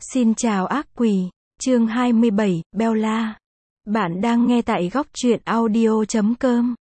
Xin chào ác quỷ, chương 27, Bella. Bạn đang nghe tại góc truyện audio.com.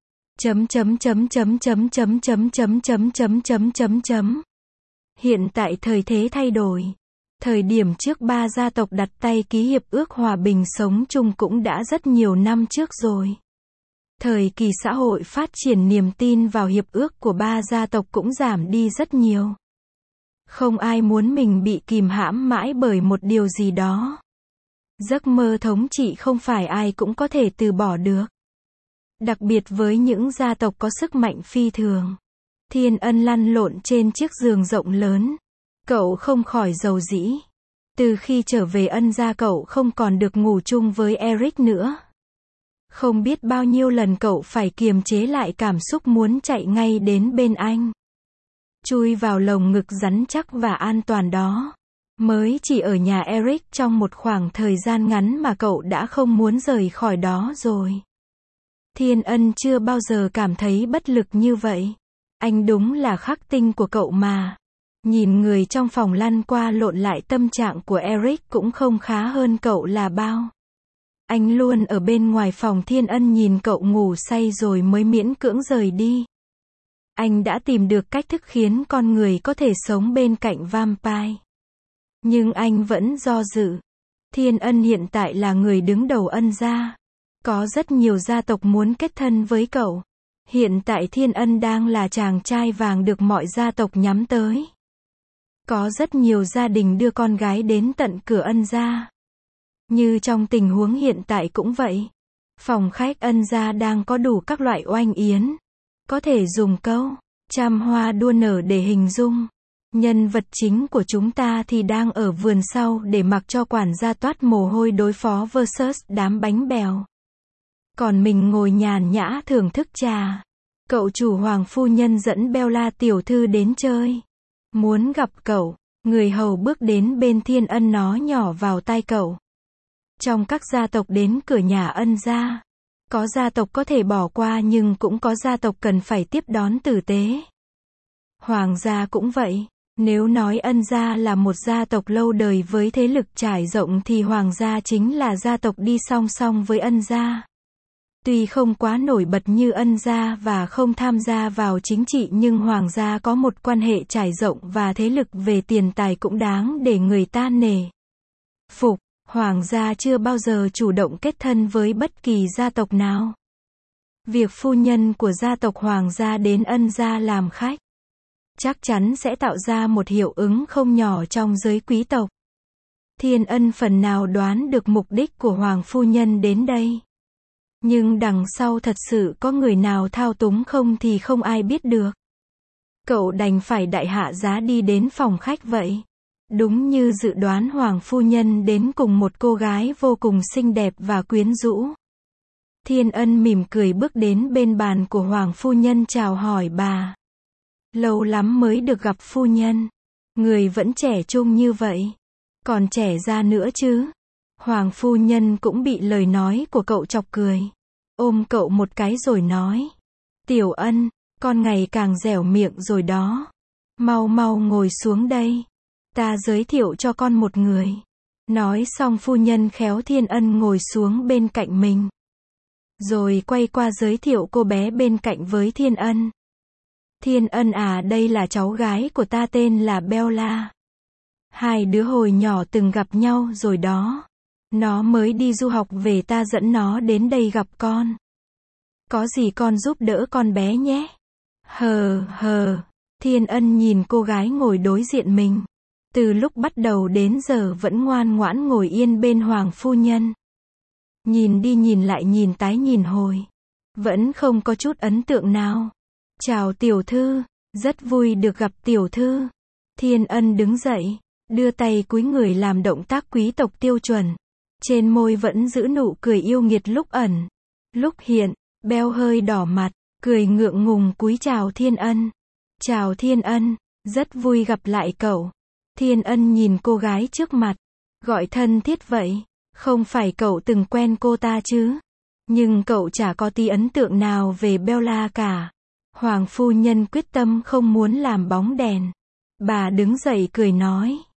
Hiện tại thời thế thay đổi. Thời điểm trước ba gia tộc đặt tay ký hiệp ước hòa bình sống chung cũng đã rất nhiều năm trước rồi. Thời kỳ xã hội phát triển, niềm tin vào hiệp ước của ba gia tộc cũng giảm đi rất nhiều. Không ai muốn mình bị kìm hãm mãi bởi một điều gì đó. Giấc mơ thống trị không phải ai cũng có thể từ bỏ được. Đặc biệt với những gia tộc có sức mạnh phi thường. Thiên Ân lăn lộn trên chiếc giường rộng lớn. Cậu không khỏi rầu rĩ. Từ khi trở về Ân gia cậu không còn được ngủ chung với Eric nữa. Không biết bao nhiêu lần cậu phải kiềm chế lại cảm xúc muốn chạy ngay đến bên anh. Chui vào lồng ngực rắn chắc và an toàn đó. Mới chỉ ở nhà Eric trong một khoảng thời gian ngắn mà cậu đã không muốn rời khỏi đó rồi. Thiên Ân chưa bao giờ cảm thấy bất lực như vậy. Anh đúng là khắc tinh của cậu mà. Nhìn người trong phòng lăn qua lộn lại, tâm trạng của Eric cũng không khá hơn cậu là bao. Anh luôn ở bên ngoài phòng Thiên Ân nhìn cậu ngủ say rồi mới miễn cưỡng rời đi. Anh đã tìm được cách thức khiến con người có thể sống bên cạnh vampire. Nhưng anh vẫn do dự. Thiên Ân hiện tại là người đứng đầu Ân gia. Có rất nhiều gia tộc muốn kết thân với cậu. Hiện tại Thiên Ân đang là chàng trai vàng được mọi gia tộc nhắm tới. Có rất nhiều gia đình đưa con gái đến tận cửa Ân gia. Như trong tình huống hiện tại cũng vậy. Phòng khách Ân gia đang có đủ các loại oanh yến. Có thể dùng câu trăm hoa đua nở để hình dung. Nhân vật chính của chúng ta thì đang ở vườn sau để mặc cho quản gia toát mồ hôi đối phó versus đám bánh bèo. Còn mình ngồi nhàn nhã thưởng thức trà. Cậu chủ Hoàng phu nhân dẫn Bella tiểu thư đến chơi. Muốn gặp cậu. Người hầu bước đến bên Thiên Ân nói nhỏ vào tai cậu. Trong các gia tộc đến cửa nhà Ân gia, có gia tộc có thể bỏ qua nhưng cũng có gia tộc cần phải tiếp đón tử tế. Hoàng gia cũng vậy. Nếu nói Ân gia là một gia tộc lâu đời với thế lực trải rộng thì Hoàng gia chính là gia tộc đi song song với Ân gia. Tuy không quá nổi bật như Ân gia và không tham gia vào chính trị nhưng Hoàng gia có một quan hệ trải rộng và thế lực về tiền tài cũng đáng để người ta nể phục. Hoàng gia chưa bao giờ chủ động kết thân với bất kỳ gia tộc nào. Việc phu nhân của gia tộc Hoàng gia đến Ân gia làm khách chắc chắn sẽ tạo ra một hiệu ứng không nhỏ trong giới quý tộc. Thiên Ân phần nào đoán được mục đích của Hoàng phu nhân đến đây. Nhưng đằng sau thật sự có người nào thao túng không thì không ai biết được. Cậu đành phải đại hạ giá đi đến phòng khách vậy. Đúng như dự đoán, Hoàng phu nhân đến cùng một cô gái vô cùng xinh đẹp và quyến rũ. Thiên Ân mỉm cười bước đến bên bàn của Hoàng phu nhân chào hỏi bà. Lâu lắm mới được gặp phu nhân. Người vẫn trẻ trung như vậy. Còn trẻ ra nữa chứ. Hoàng phu nhân cũng bị lời nói của cậu chọc cười. Ôm cậu một cái rồi nói. Tiểu Ân, con ngày càng dẻo miệng rồi đó. Mau mau ngồi xuống đây. Ta giới thiệu cho con một người. Nói xong phu nhân khéo Thiên Ân ngồi xuống bên cạnh mình. Rồi quay qua giới thiệu cô bé bên cạnh với Thiên Ân. Thiên Ân à, đây là cháu gái của ta tên là Bella. Hai đứa hồi nhỏ từng gặp nhau rồi đó. Nó mới đi du học về, ta dẫn nó đến đây gặp con. Có gì con giúp đỡ con bé nhé. Hờ. Thiên Ân nhìn cô gái ngồi đối diện mình. Từ lúc bắt đầu đến giờ vẫn ngoan ngoãn ngồi yên bên Hoàng phu nhân. Nhìn đi nhìn lại, nhìn tái nhìn hồi. Vẫn không có chút ấn tượng nào. Chào tiểu thư, rất vui được gặp tiểu thư. Thiên Ân đứng dậy, đưa tay cúi người làm động tác quý tộc tiêu chuẩn. Trên môi vẫn giữ nụ cười yêu nghiệt lúc ẩn, lúc hiện. Bell hơi đỏ mặt, cười ngượng ngùng cúi chào Thiên Ân. Chào Thiên Ân, rất vui gặp lại cậu. Thiên Ân nhìn cô gái trước mặt, gọi thân thiết vậy. Không phải cậu từng quen cô ta chứ? Nhưng cậu chả có tí ấn tượng nào về Bella cả. Hoàng phu nhân quyết tâm không muốn làm bóng đèn. Bà đứng dậy cười nói.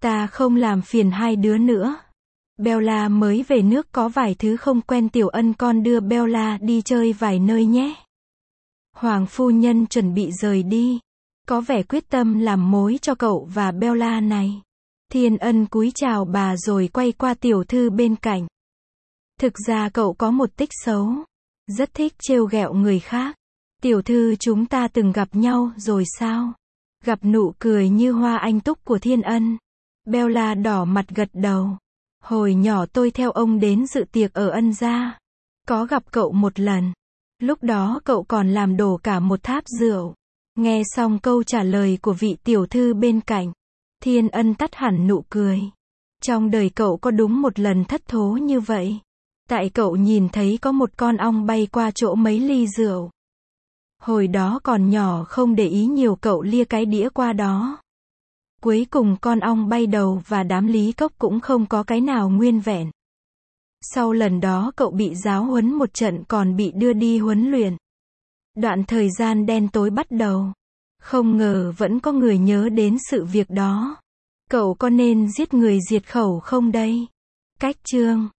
Ta không làm phiền hai đứa nữa. Bella mới về nước có vài thứ không quen, Tiểu Ân con đưa Bella đi chơi vài nơi nhé. Hoàng phu nhân chuẩn bị rời đi. Có vẻ quyết tâm làm mối cho cậu và Bella này. Thiên Ân cúi chào bà rồi quay qua tiểu thư bên cạnh. Thực ra cậu có một tích xấu. Rất thích trêu ghẹo người khác. Tiểu thư, chúng ta từng gặp nhau rồi sao? Gặp nụ cười như hoa anh túc của Thiên Ân. Bella đỏ mặt gật đầu. Hồi nhỏ tôi theo ông đến dự tiệc ở Ân gia. Có gặp cậu một lần. Lúc đó cậu còn làm đổ cả một tháp rượu. Nghe xong câu trả lời của vị tiểu thư bên cạnh, Thiên Ân tắt hẳn nụ cười. Trong đời cậu có đúng một lần thất thố như vậy. Tại cậu nhìn thấy có một con ong bay qua chỗ mấy ly rượu. Hồi đó còn nhỏ không để ý nhiều, cậu lia cái đĩa qua đó. Cuối cùng con ong bay đầu và đám lý cốc cũng không có cái nào nguyên vẹn. Sau lần đó cậu bị giáo huấn một trận, còn bị đưa đi huấn luyện. Đoạn thời gian đen tối bắt đầu. Không ngờ vẫn có người nhớ đến sự việc đó. Cậu có nên giết người diệt khẩu không đây? Cách chương